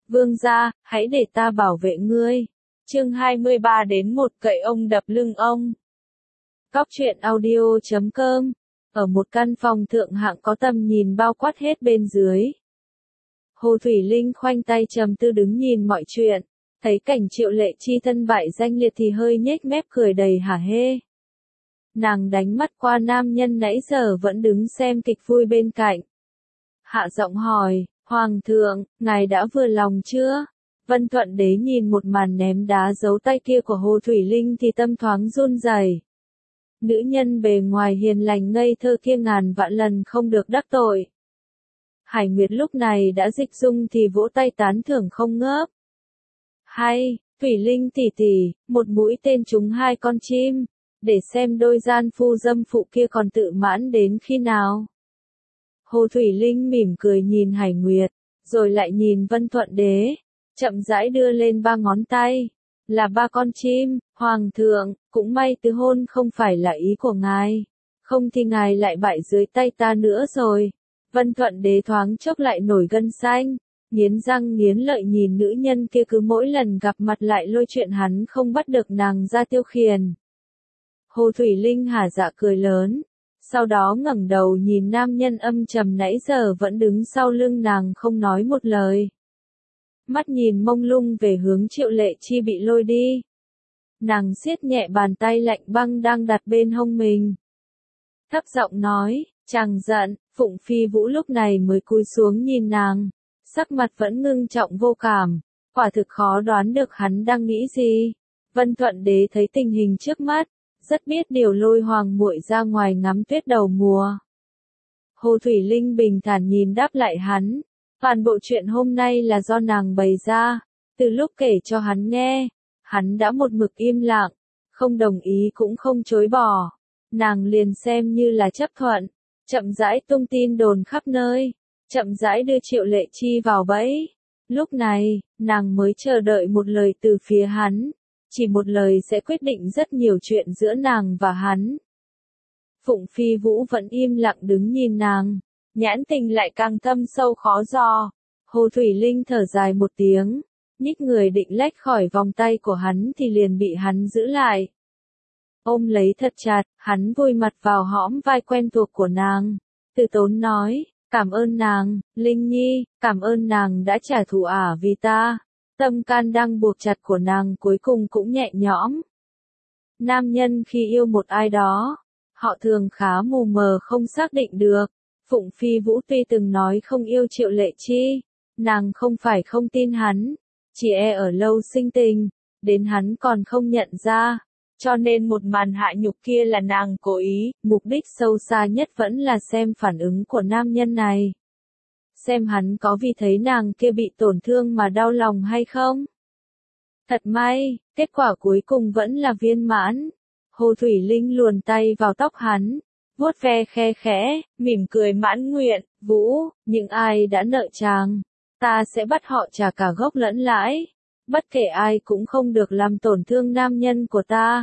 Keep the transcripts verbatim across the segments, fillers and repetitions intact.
Vương gia, hãy để ta bảo vệ ngươi. Chương hai mươi ba đến một cậy ông đập lưng ông. Cóc truyện audio chấm com. Ở một căn phòng thượng hạng có tầm nhìn bao quát hết bên dưới. Hồ Thủy Linh khoanh tay trầm tư đứng nhìn mọi chuyện, thấy cảnh Triệu Lệ Chi thân bại danh liệt thì hơi nhếch mép cười đầy hả hê. Nàng đánh mắt qua nam nhân nãy giờ vẫn đứng xem kịch vui bên cạnh. Hạ giọng hỏi, Hoàng thượng, ngài đã vừa lòng chưa? Vân Thuận Đế nhìn một màn ném đá giấu tay kia của Hồ Thủy Linh thì tâm thoáng run rẩy. Nữ nhân bề ngoài hiền lành ngây thơ kia ngàn vạn lần không được đắc tội. Hải Nguyệt lúc này đã dịch dung thì vỗ tay tán thưởng không ngớp. Hay, Thủy Linh tỷ tỷ, một mũi tên trúng hai con chim, để xem đôi gian phu dâm phụ kia còn tự mãn đến khi nào. Hồ Thủy Linh mỉm cười nhìn Hải Nguyệt, rồi lại nhìn Vân Thuận Đế, chậm rãi đưa lên ba ngón tay. Là ba con chim, Hoàng thượng, cũng may tứ hôn không phải là ý của ngài, không thì ngài lại bại dưới tay ta nữa rồi. Vân Thuận Đế thoáng chốc lại nổi gân xanh, nghiến răng nghiến lợi nhìn nữ nhân kia cứ mỗi lần gặp mặt lại lôi chuyện hắn không bắt được nàng ra tiêu khiển. Hồ Thủy Linh hả dạ cười lớn, sau đó ngẩng đầu nhìn nam nhân âm trầm nãy giờ vẫn đứng sau lưng nàng không nói một lời. Mắt nhìn mông lung về hướng Triệu Lệ Chi bị lôi đi. Nàng siết nhẹ bàn tay lạnh băng đang đặt bên hông mình. Thấp giọng nói, chàng giận. Phụng Phi Vũ lúc này mới cúi xuống nhìn nàng, sắc mặt vẫn ngưng trọng vô cảm, quả thực khó đoán được hắn đang nghĩ gì. Vân Thuận Đế thấy tình hình trước mắt, rất biết điều lôi hoàng muội ra ngoài ngắm tuyết đầu mùa. Hồ Thủy Linh bình thản nhìn đáp lại hắn, toàn bộ chuyện hôm nay là do nàng bày ra, từ lúc kể cho hắn nghe, hắn đã một mực im lặng, không đồng ý cũng không chối bỏ, nàng liền xem như là chấp thuận. Chậm rãi tung tin đồn khắp nơi, chậm rãi đưa Triệu Lệ Chi vào bẫy. Lúc này, nàng mới chờ đợi một lời từ phía hắn, chỉ một lời sẽ quyết định rất nhiều chuyện giữa nàng và hắn. Phụng Phi Vũ vẫn im lặng đứng nhìn nàng, nhãn tình lại càng thâm sâu khó dò. Hồ Thủy Linh thở dài một tiếng, nhích người định lách khỏi vòng tay của hắn thì liền bị hắn giữ lại. Ôm lấy thật chặt, hắn vùi mặt vào hõm vai quen thuộc của nàng. Từ tốn nói, cảm ơn nàng, Linh Nhi, cảm ơn nàng đã trả thù ả vì ta. Tâm can đang buộc chặt của nàng cuối cùng cũng nhẹ nhõm. Nam nhân khi yêu một ai đó, họ thường khá mù mờ không xác định được. Phụng Phi Vũ tuy từng nói không yêu Triệu Lệ Chi, nàng không phải không tin hắn, chỉ e ở lâu sinh tình, đến hắn còn không nhận ra. Cho nên một màn hạ nhục kia là nàng cố ý, mục đích sâu xa nhất vẫn là xem phản ứng của nam nhân này. Xem hắn có vì thấy nàng kia bị tổn thương mà đau lòng hay không. Thật may, kết quả cuối cùng vẫn là viên mãn. Hồ Thủy Linh luồn tay vào tóc hắn, vuốt ve khe khẽ, mỉm cười mãn nguyện, Vũ, những ai đã nợ chàng, ta sẽ bắt họ trả cả gốc lẫn lãi. Bất kể ai cũng không được làm tổn thương nam nhân của ta.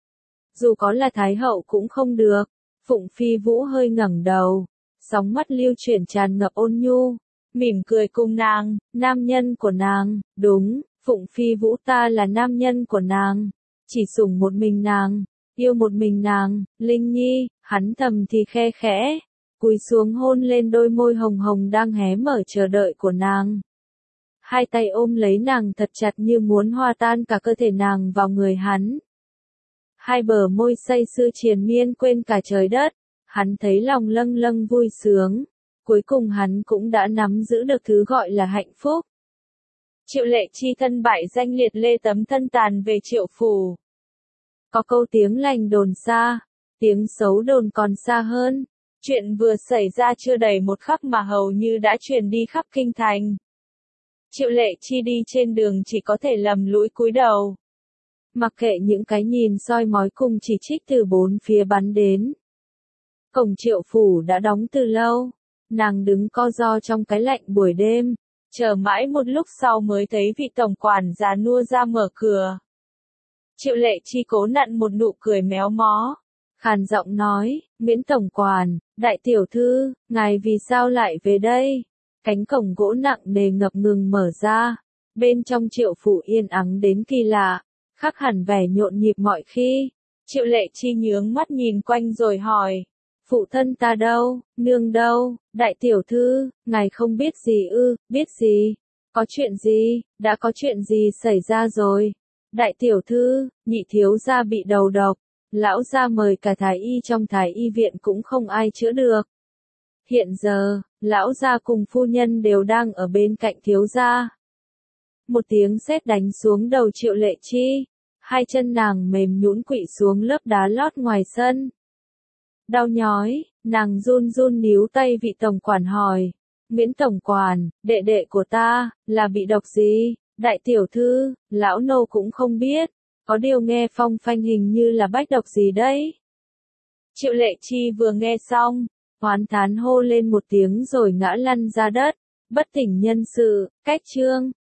Dù có là Thái Hậu cũng không được. Phụng Phi Vũ hơi ngẩng đầu, sóng mắt lưu chuyển tràn ngập ôn nhu, mỉm cười cùng nàng, nam nhân của nàng, đúng, Phụng Phi Vũ ta là nam nhân của nàng, chỉ sủng một mình nàng, yêu một mình nàng, Linh Nhi, hắn thầm thì khe khẽ, cúi xuống hôn lên đôi môi hồng hồng đang hé mở chờ đợi của nàng. Hai tay ôm lấy nàng thật chặt như muốn hòa tan cả cơ thể nàng vào người hắn. Hai bờ môi say sưa triền miên quên cả trời đất, hắn thấy lòng lâng lâng vui sướng, cuối cùng hắn cũng đã nắm giữ được thứ gọi là hạnh phúc. Triệu Lệ Chi thân bại danh liệt lê tấm thân tàn về Triệu phủ. Có câu tiếng lành đồn xa, tiếng xấu đồn còn xa hơn, chuyện vừa xảy ra chưa đầy một khắc mà hầu như đã truyền đi khắp kinh thành. Triệu Lệ Chi đi trên đường chỉ có thể lầm lũi cúi đầu. Mặc kệ những cái nhìn soi mói cùng chỉ trích từ bốn phía bắn đến. Cổng Triệu phủ đã đóng từ lâu, nàng đứng co ro trong cái lạnh buổi đêm, chờ mãi một lúc sau mới thấy vị tổng quản già nua ra mở cửa. Triệu Lệ Chi cố nặn một nụ cười méo mó, khàn giọng nói, Miễn tổng quản, đại tiểu thư, ngài vì sao lại về đây? Cánh cổng gỗ nặng nề ngập ngừng mở ra, Bên trong Triệu phủ yên ắng đến kỳ lạ, khác hẳn vẻ nhộn nhịp mọi khi. Triệu Lệ Chi nhướng mắt nhìn quanh rồi hỏi, phụ thân ta đâu, nương đâu, đại tiểu thư, ngài không biết gì ư, biết gì, có chuyện gì, đã có chuyện gì xảy ra rồi. Đại tiểu thư, nhị thiếu gia bị đầu độc, lão gia mời cả thái y trong thái y viện cũng không ai chữa được. Hiện giờ, lão gia cùng phu nhân đều đang ở bên cạnh thiếu gia. Một tiếng sét đánh xuống đầu Triệu Lệ Chi, hai chân nàng mềm nhũn quỵ xuống lớp đá lót ngoài sân. Đau nhói, nàng run run níu tay vị tổng quản hỏi, Nguyễn tổng quản, đệ đệ của ta, là bị độc gì? Đại tiểu thư, lão nô cũng không biết, có điều nghe phong phanh hình như là bách độc gì đấy. Triệu Lệ Chi vừa nghe xong, oán thán hô lên một tiếng rồi ngã lăn ra đất, bất tỉnh nhân sự, cách chương.